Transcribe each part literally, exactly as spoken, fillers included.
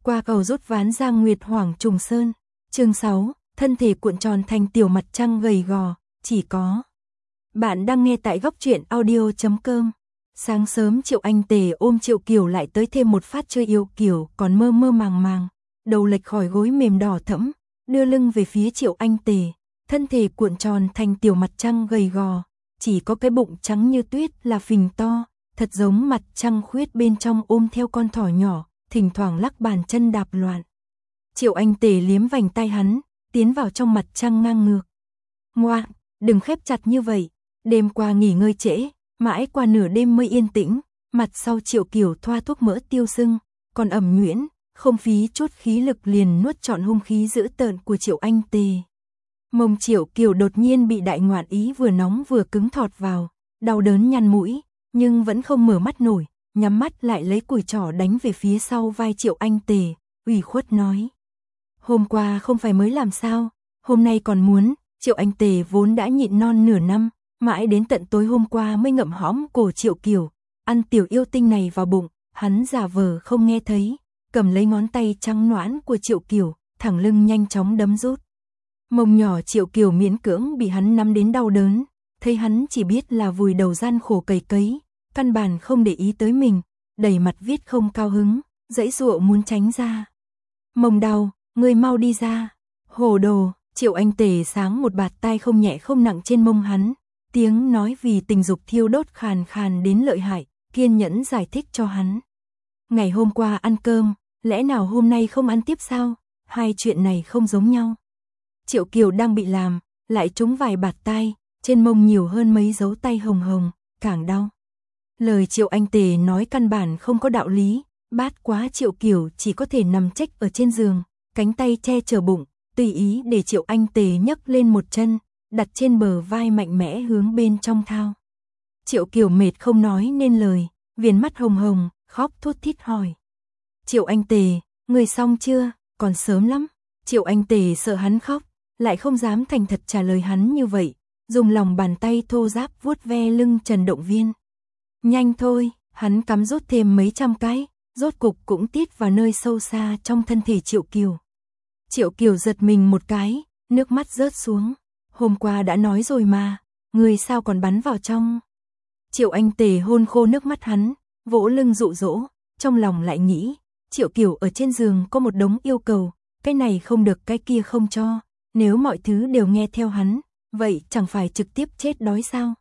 Qua cầu rút ván Giang Nguyệt Hoàng Trùng Sơn. Chương sáu, thân thể cuộn tròn thành tiểu mặt trăng gầy gò, chỉ có. Bạn đang nghe tại góc truyện audio chấm com. Sáng sớm Triệu Anh Tề ôm Triệu Kiều lại tới thêm một phát chơi yêu Kiều còn mơ mơ màng màng, đầu lệch khỏi gối mềm đỏ thẫm, đưa lưng về phía Triệu Anh Tề, thân thể cuộn tròn thành tiểu mặt trăng gầy gò, chỉ có cái bụng trắng như tuyết là phình to, thật giống mặt trăng khuyết bên trong ôm theo con thỏ nhỏ, thỉnh thoảng lắc bàn chân đạp loạn. Triệu Anh Tề liếm vành tay hắn, tiến vào trong mặt trăng ngang ngược. Ngoan, đừng khép chặt như vậy, đêm qua nghỉ ngơi trễ, mãi qua nửa đêm mới yên tĩnh, mặt sau Triệu Kiều thoa thuốc mỡ tiêu sưng, còn ẩm nhuyễn, không phí chút khí lực liền nuốt trọn hung khí dữ tợn của Triệu Anh Tề. Mông Triệu Kiều đột nhiên bị đại ngoạn ý vừa nóng vừa cứng thọt vào, đau đớn nhăn mũi, nhưng vẫn không mở mắt nổi, nhắm mắt lại lấy cùi trỏ đánh về phía sau vai Triệu Anh Tề, ủy khuất nói. Hôm qua không phải mới làm sao, hôm nay còn muốn. Triệu Anh Tề vốn đã nhịn non nửa năm, mãi đến tận tối hôm qua mới ngậm hõm cổ Triệu Kiều, ăn tiểu yêu tinh này vào bụng, hắn giả vờ không nghe thấy, cầm lấy ngón tay trắng nõn của Triệu Kiều, thẳng lưng nhanh chóng đấm rút. Mông nhỏ Triệu Kiều miễn cưỡng bị hắn nắm đến đau đớn, thấy hắn chỉ biết là vùi đầu gian khổ cày cấy, căn bản không để ý tới mình, đầy mặt viết không cao hứng, giãy giụa muốn tránh ra. Mông đau, ngươi mau đi ra. Hồ đồ. Triệu Anh Tề sáng một bạt tai không nhẹ không nặng trên mông hắn, tiếng nói vì tình dục thiêu đốt khàn khàn đến lợi hại, kiên nhẫn giải thích cho hắn. Ngày hôm qua ăn cơm, lẽ nào hôm nay không ăn tiếp sao? Hai chuyện này không giống nhau. Triệu Kiều đang bị làm, lại trúng vài bạt tai, trên mông nhiều hơn mấy dấu tay hồng hồng, càng đau. Lời Triệu Anh Tề nói căn bản không có đạo lý, bát quá Triệu Kiều chỉ có thể nằm chếch ở trên giường, cánh tay che chở bụng, tùy ý để Triệu Anh Tề nhấc lên một chân, đặt trên bờ vai mạnh mẽ hướng bên trong thao. Triệu Kiều mệt không nói nên lời, viền mắt hồng hồng, khóc thút thít hỏi. Triệu Anh Tề, người xong chưa, còn sớm lắm. Triệu Anh Tề sợ hắn khóc, lại không dám thành thật trả lời hắn như vậy, dùng lòng bàn tay thô ráp vuốt ve lưng Trần động viên. Nhanh thôi, hắn cắm rút thêm mấy trăm cái, rốt cục cũng tít vào nơi sâu xa trong thân thể Triệu Kiều. Triệu Kiều giật mình một cái, nước mắt rớt xuống. Hôm qua đã nói rồi mà, người sao còn bắn vào trong. Triệu Anh Tề hôn khô nước mắt hắn, vỗ lưng dụ dỗ, trong lòng lại nghĩ, Triệu Kiều ở trên giường có một đống yêu cầu, cái này không được cái kia không cho, nếu mọi thứ đều nghe theo hắn, vậy chẳng phải trực tiếp chết đói sao.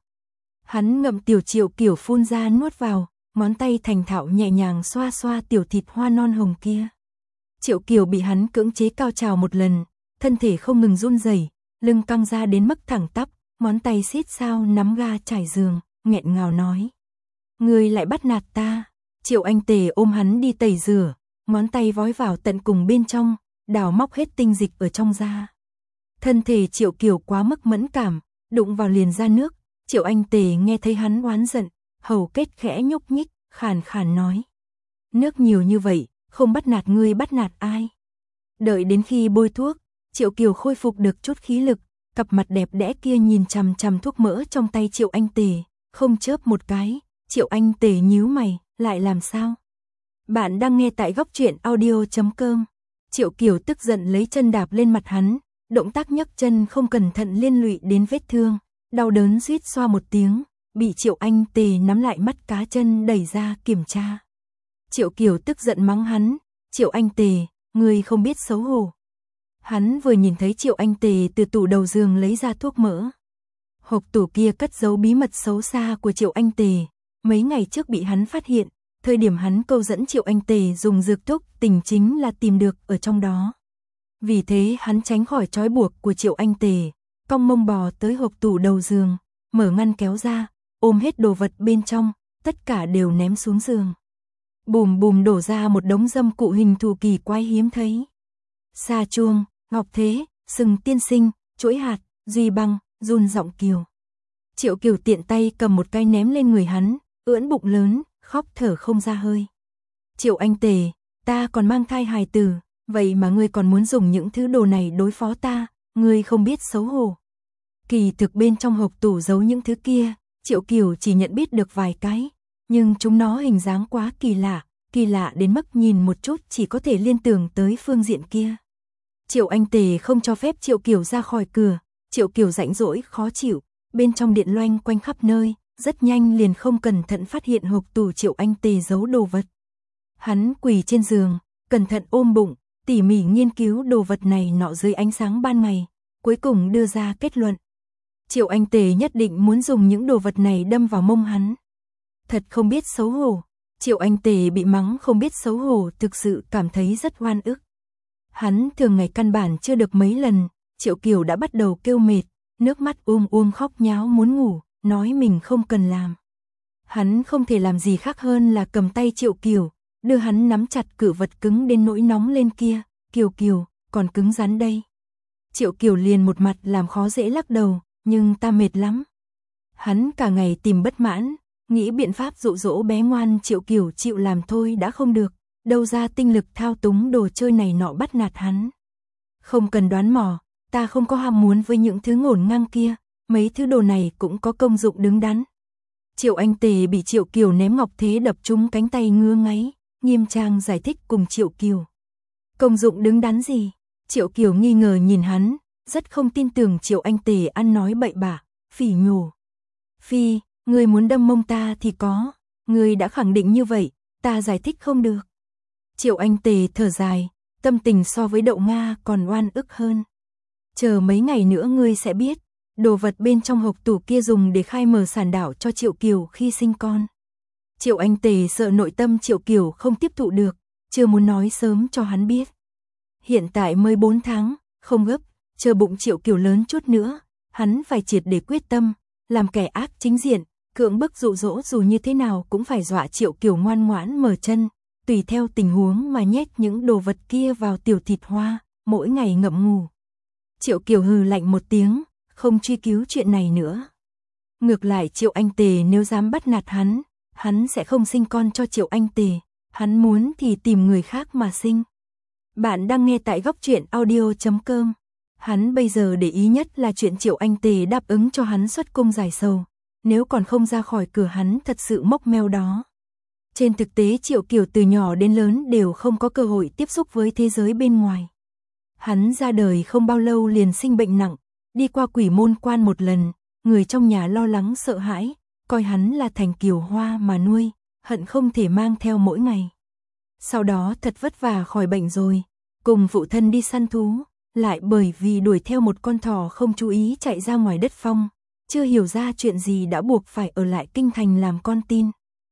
Hắn ngậm tiểu Triệu Kiều phun ra nuốt vào, ngón tay thành thạo nhẹ nhàng xoa xoa tiểu thịt hoa non hồng kia. Triệu Kiều bị hắn cưỡng chế cao trào một lần, thân thể không ngừng run rẩy, lưng căng ra đến mức thẳng tắp, ngón tay xít sao nắm ga trải giường, nghẹn ngào nói. Ngươi lại bắt nạt ta. Triệu Anh Tề ôm hắn đi tẩy rửa, ngón tay vói vào tận cùng bên trong, đào móc hết tinh dịch ở trong da. Thân thể Triệu Kiều quá mức mẫn cảm, đụng vào liền ra nước, Triệu Anh Tề nghe thấy hắn oán giận, hầu kết khẽ nhúc nhích, khàn khàn nói. Nước nhiều như vậy, không bắt nạt ngươi bắt nạt ai. Đợi đến khi bôi thuốc, Triệu Kiều khôi phục được chút khí lực, cặp mặt đẹp đẽ kia nhìn chằm chằm thuốc mỡ trong tay Triệu Anh Tề, không chớp một cái. Triệu Anh Tề nhíu mày, lại làm sao? Bạn đang nghe tại góc truyện audio chấm com. Triệu Kiều tức giận lấy chân đạp lên mặt hắn, động tác nhấc chân không cẩn thận liên lụy đến vết thương, đau đớn suýt xoa một tiếng, bị Triệu Anh Tề nắm lại mắt cá chân đẩy ra kiểm tra. Triệu Kiều tức giận mắng hắn, Triệu Anh Tề, ngươi không biết xấu hổ. Hắn vừa nhìn thấy Triệu Anh Tề từ tủ đầu giường lấy ra thuốc mỡ. Hộp tủ kia cất giấu bí mật xấu xa của Triệu Anh Tề, mấy ngày trước bị hắn phát hiện, thời điểm hắn câu dẫn Triệu Anh Tề dùng dược thuốc tình chính là tìm được ở trong đó. Vì thế hắn tránh khỏi trói buộc của Triệu Anh Tề, cong mông bò tới hộp tủ đầu giường, mở ngăn kéo ra, ôm hết đồ vật bên trong, tất cả đều ném xuống giường. Bùm bùm đổ ra một đống dâm cụ hình thù kỳ quái hiếm thấy. Sa chuông, ngọc thế, sừng tiên sinh, chuỗi hạt, duy băng, run giọng Kiều. Triệu Kiều tiện tay cầm một cái ném lên người hắn, ưỡn bụng lớn, khóc thở không ra hơi. Triệu Anh Tề, ta còn mang thai hài tử, vậy mà ngươi còn muốn dùng những thứ đồ này đối phó ta, ngươi không biết xấu hổ. Kỳ thực bên trong hộp tủ giấu những thứ kia, Triệu Kiều chỉ nhận biết được vài cái, nhưng chúng nó hình dáng quá kỳ lạ, kỳ lạ đến mức nhìn một chút chỉ có thể liên tưởng tới phương diện kia. Triệu Anh Tề không cho phép Triệu Kiều ra khỏi cửa, Triệu Kiều rãnh rỗi khó chịu, bên trong điện loanh quanh khắp nơi, rất nhanh liền không cẩn thận phát hiện hộp tủ Triệu Anh Tề giấu đồ vật. Hắn quỳ trên giường, cẩn thận ôm bụng, tỉ mỉ nghiên cứu đồ vật này nọ dưới ánh sáng ban ngày, cuối cùng đưa ra kết luận. Triệu Anh Tề nhất định muốn dùng những đồ vật này đâm vào mông hắn. Thật không biết xấu hổ. Triệu Anh Tề bị mắng không biết xấu hổ thực sự cảm thấy rất oan ức. Hắn thường ngày căn bản chưa được mấy lần, Triệu Kiều đã bắt đầu kêu mệt, nước mắt um um khóc nháo muốn ngủ, nói mình không cần làm. Hắn không thể làm gì khác hơn là cầm tay Triệu Kiều, đưa hắn nắm chặt cự vật cứng đến nỗi nóng lên kia, Kiều Kiều, còn cứng rắn đây. Triệu Kiều liền một mặt làm khó dễ lắc đầu, nhưng ta mệt lắm. Hắn cả ngày tìm bất mãn, nghĩ biện pháp dụ dỗ bé ngoan Triệu Kiều chịu làm thôi đã không được, đâu ra tinh lực thao túng đồ chơi này nọ bắt nạt hắn. Không cần đoán mò, ta không có ham muốn với những thứ ngổn ngang kia, mấy thứ đồ này cũng có công dụng đứng đắn. Triệu Anh Tề bị Triệu Kiều ném ngọc thế đập trúng cánh tay ngứa ngáy, nghiêm trang giải thích cùng Triệu Kiều. Công dụng đứng đắn gì? Triệu Kiều nghi ngờ nhìn hắn, rất không tin tưởng Triệu Anh Tề ăn nói bậy bạ, phỉ nhổ. Phi, ngươi muốn đâm mông ta thì có, ngươi đã khẳng định như vậy, ta giải thích không được. Triệu Anh Tề thở dài, tâm tình so với đậu Nga còn oan ức hơn. Chờ mấy ngày nữa ngươi sẽ biết, đồ vật bên trong hộp tủ kia dùng để khai mở sản đảo cho Triệu Kiều khi sinh con. Triệu Anh Tề sợ nội tâm Triệu Kiều không tiếp thụ được, chưa muốn nói sớm cho hắn biết. Hiện tại mới bốn tháng, không gấp, chờ bụng Triệu Kiều lớn chút nữa, hắn phải triệt để quyết tâm, làm kẻ ác chính diện, cưỡng bức dụ dỗ dù như thế nào cũng phải dọa Triệu Kiều ngoan ngoãn mở chân, tùy theo tình huống mà nhét những đồ vật kia vào tiểu thịt hoa, mỗi ngày ngậm ngủ. Triệu Kiều hừ lạnh một tiếng, không truy cứu chuyện này nữa. Ngược lại Triệu Anh Tề nếu dám bắt nạt hắn, hắn sẽ không sinh con cho Triệu Anh Tề, hắn muốn thì tìm người khác mà sinh. Bạn đang nghe tại góc truyện audio chấm com. Hắn bây giờ để ý nhất là chuyện Triệu Anh Tề đáp ứng cho hắn xuất cung giải sầu, nếu còn không ra khỏi cửa hắn thật sự mốc meo đó. Trên thực tế Triệu Kiều từ nhỏ đến lớn đều không có cơ hội tiếp xúc với thế giới bên ngoài. Hắn ra đời không bao lâu liền sinh bệnh nặng, đi qua quỷ môn quan một lần, người trong nhà lo lắng sợ hãi, coi hắn là thành kiều hoa mà nuôi, hận không thể mang theo mỗi ngày. Sau đó thật vất vả khỏi bệnh rồi, cùng phụ thân đi săn thú, lại bởi vì đuổi theo một con thỏ không chú ý chạy ra ngoài đất phong, chưa hiểu ra chuyện gì đã buộc phải ở lại kinh thành làm con tin.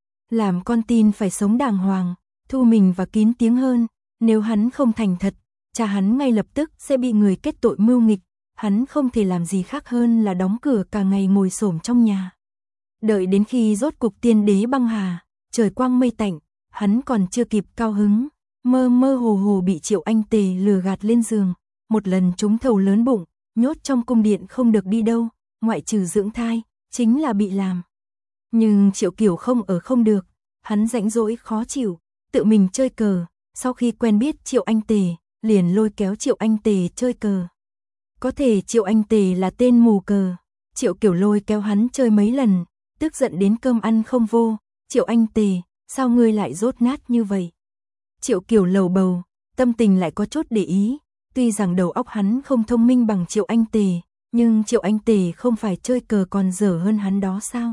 Làm con tin phải sống đàng hoàng, thu mình và kín tiếng hơn, nếu hắn không thành thật, cha hắn ngay lập tức sẽ bị người kết tội mưu nghịch, hắn không thể làm gì khác hơn là đóng cửa cả ngày ngồi xổm trong nhà. Đợi đến khi rốt cục tiên đế băng hà, trời quang mây tạnh, hắn còn chưa kịp cao hứng, mơ mơ hồ hồ bị Triệu Anh Tề lừa gạt lên giường, một lần trúng thầu lớn bụng, nhốt trong cung điện không được đi đâu, ngoại trừ dưỡng thai, chính là bị làm. Nhưng Triệu Kiều không ở không được, hắn rãnh rỗi khó chịu, tự mình chơi cờ, sau khi quen biết Triệu Anh Tề, liền lôi kéo Triệu Anh Tề chơi cờ. Có thể Triệu Anh Tề là tên mù cờ, Triệu Kiều lôi kéo hắn chơi mấy lần, tức giận đến cơm ăn không vô, Triệu Anh Tề, sao ngươi lại dốt nát như vậy? Triệu Kiều lầu bầu, tâm tình lại có chút để ý, tuy rằng đầu óc hắn không thông minh bằng Triệu Anh Tề, nhưng Triệu Anh Tề không phải chơi cờ còn dở hơn hắn đó sao?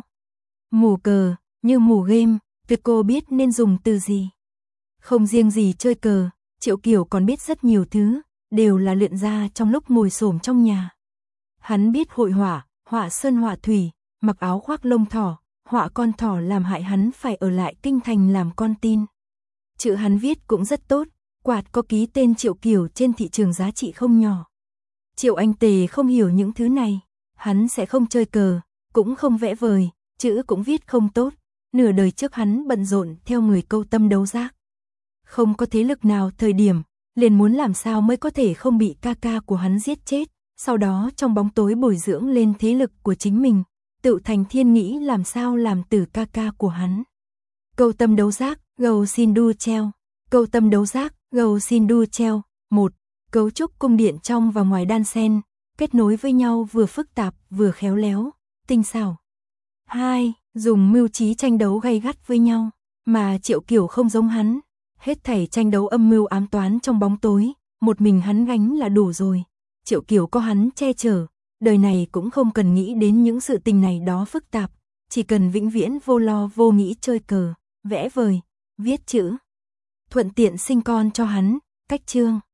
Mù cờ, như mù game, việc cô biết nên dùng từ gì? Không riêng gì chơi cờ, Triệu Kiều còn biết rất nhiều thứ, đều là luyện ra trong lúc ngồi xổm trong nhà. Hắn biết hội họa, họa sơn họa thủy, mặc áo khoác lông thỏ, họa con thỏ làm hại hắn phải ở lại kinh thành làm con tin. Chữ hắn viết cũng rất tốt, quạt có ký tên Triệu Kiều trên thị trường giá trị không nhỏ. Triệu Anh Tề không hiểu những thứ này, hắn sẽ không chơi cờ, cũng không vẽ vời, chữ cũng viết không tốt, nửa đời trước hắn bận rộn theo người câu tâm đấu giác. Không có thế lực nào thời điểm, liền muốn làm sao mới có thể không bị ca ca của hắn giết chết, sau đó trong bóng tối bồi dưỡng lên thế lực của chính mình, tự thành thiên nghĩ làm sao làm từ ca ca của hắn. Câu tâm đấu giác, gầu xin đu treo. Câu tâm đấu giác, gầu xin đu treo. một. Cấu trúc cung điện trong và ngoài đan xen, kết nối với nhau vừa phức tạp vừa khéo léo, tinh xảo. hai. Dùng mưu trí tranh đấu gay gắt với nhau. Mà Triệu Kiều không giống hắn, hết thảy tranh đấu âm mưu ám toán trong bóng tối, một mình hắn gánh là đủ rồi. Triệu Kiều có hắn che chở, đời này cũng không cần nghĩ đến những sự tình này đó phức tạp, chỉ cần vĩnh viễn vô lo vô nghĩ chơi cờ, vẽ vời, viết chữ, thuận tiện sinh con cho hắn. Cách chương